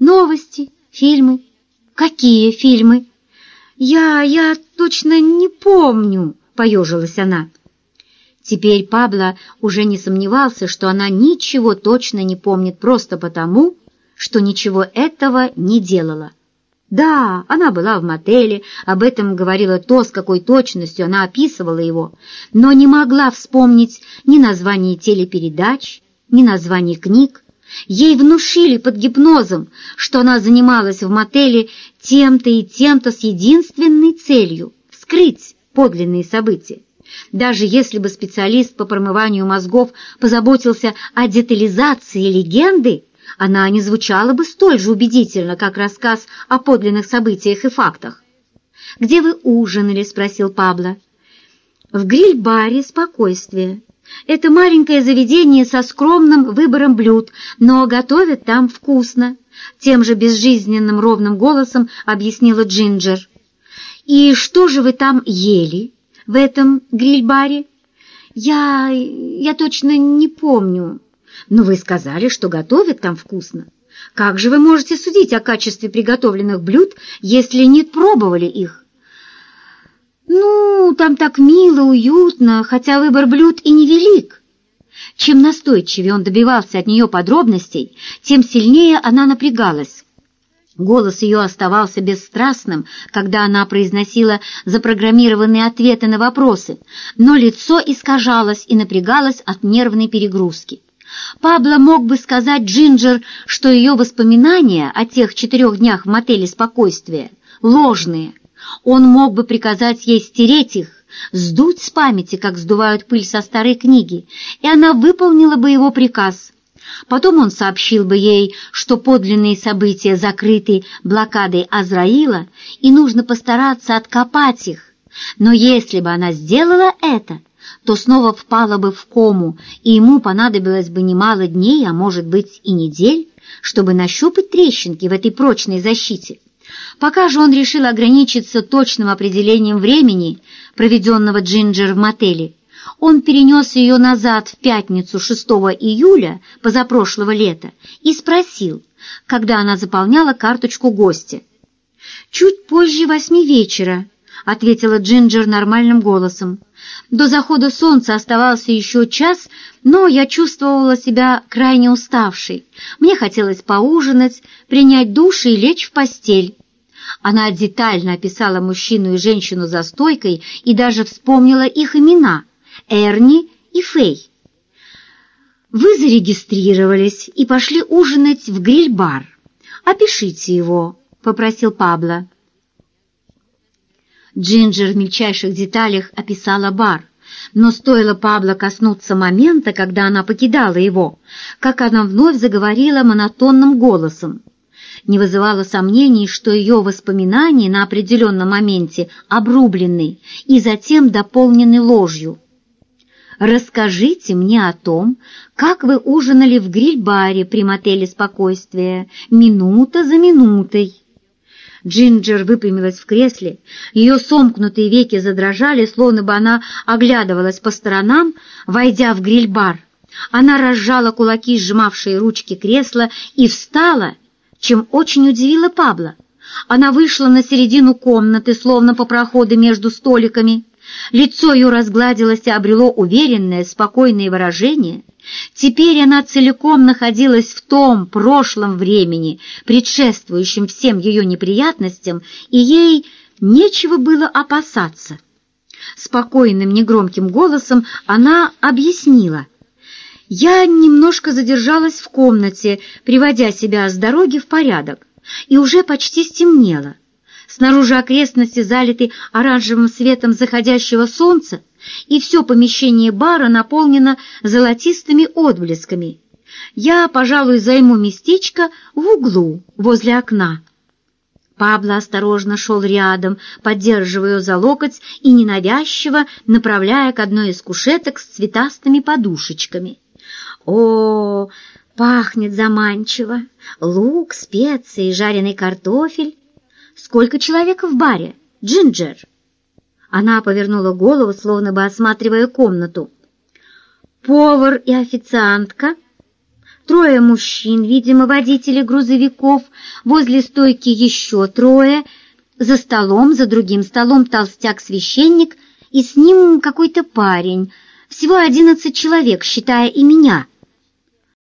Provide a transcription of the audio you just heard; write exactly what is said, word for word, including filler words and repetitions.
Новости, фильмы. Какие фильмы? Я, я точно не помню, поежилась она. Теперь Пабло уже не сомневался, что она ничего точно не помнит просто потому, что ничего этого не делала. Да, она была в мотеле, об этом говорило то, с какой точностью она описывала его, но не могла вспомнить ни названий телепередач, ни названий книг. Ей внушили под гипнозом, что она занималась в мотеле тем-то и тем-то с единственной целью — скрыть подлинные события. Даже если бы специалист по промыванию мозгов позаботился о детализации легенды, она не звучала бы столь же убедительно, как рассказ о подлинных событиях и фактах. «Где вы ужинали?» — спросил Пабло. «В гриль-баре «Спокойствие». Это маленькое заведение со скромным выбором блюд, но готовят там вкусно», — тем же безжизненным ровным голосом объяснила Джинджер. «И что же вы там ели в этом гриль-баре?» «Я... я точно не помню». «Но вы сказали, что готовят там вкусно. Как же вы можете судить о качестве приготовленных блюд, если не пробовали их?» «Ну, там так мило, уютно, хотя выбор блюд и невелик». Чем настойчивее он добивался от нее подробностей, тем сильнее она напрягалась. Голос ее оставался бесстрастным, когда она произносила запрограммированные ответы на вопросы, но лицо искажалось и напрягалось от нервной перегрузки. Пабло мог бы сказать Джинджер, что ее воспоминания о тех четырех днях в мотеле «Спокойствие» ложные. Он мог бы приказать ей стереть их, сдуть с памяти, как сдувают пыль со старой книги, и она выполнила бы его приказ. Потом он сообщил бы ей, что подлинные события закрыты блокадой Азраила, и нужно постараться откопать их. Но если бы она сделала это, то снова впала бы в кому, и ему понадобилось бы немало дней, а может быть и недель, чтобы нащупать трещинки в этой прочной защите. Пока же он решил ограничиться точным определением времени, проведенного Джинджер в мотеле, он перенес ее назад в пятницу шестого июля позапрошлого лета и спросил, когда она заполняла карточку гостя. «Чуть позже восьми вечера», — ответила Джинджер нормальным голосом. «До захода солнца оставался еще час, но я чувствовала себя крайне уставшей. Мне хотелось поужинать, принять душ и лечь в постель». Она детально описала мужчину и женщину за стойкой и даже вспомнила их имена — Эрни и Фэй. «Вы зарегистрировались и пошли ужинать в гриль-бар. Опишите его», — попросил Пабло. Джинджер в мельчайших деталях описала бар, но стоило Пабло коснуться момента, когда она покидала его, как она вновь заговорила монотонным голосом. Не вызывало сомнений, что ее воспоминания на определенном моменте обрублены и затем дополнены ложью. «Расскажите мне о том, как вы ужинали в гриль-баре при мотеле «Спокойствие», минута за минутой». Джинджер выпрямилась в кресле, ее сомкнутые веки задрожали, словно бы она оглядывалась по сторонам, войдя в гриль-бар. Она разжала кулаки, сжимавшие ручки кресла, и встала, чем очень удивила Пабло. Она вышла на середину комнаты, словно по проходу между столиками. Лицо ее разгладилось и обрело уверенное, спокойное выражение. Теперь она целиком находилась в том прошлом времени, предшествующем всем ее неприятностям, и ей нечего было опасаться. Спокойным, негромким голосом она объяснила: «Я немножко задержалась в комнате, приводя себя с дороги в порядок, и уже почти стемнело. Снаружи окрестности залиты оранжевым светом заходящего солнца, и все помещение бара наполнено золотистыми отблесками. Я, пожалуй, займу местечко в углу возле окна». Пабло осторожно шел рядом, поддерживая ее за локоть и ненавязчиво направляя к одной из кушеток с цветастыми подушечками. «О, пахнет заманчиво! Лук, специи, жареный картофель. Сколько человек в баре, Джинджер?» Она повернула голову, словно бы осматривая комнату. «Повар и официантка. трое мужчин, видимо, водители грузовиков, возле стойки еще трое, за столом, за другим столом толстяк-священник и с ним какой-то парень. Всего одиннадцать человек, считая и меня.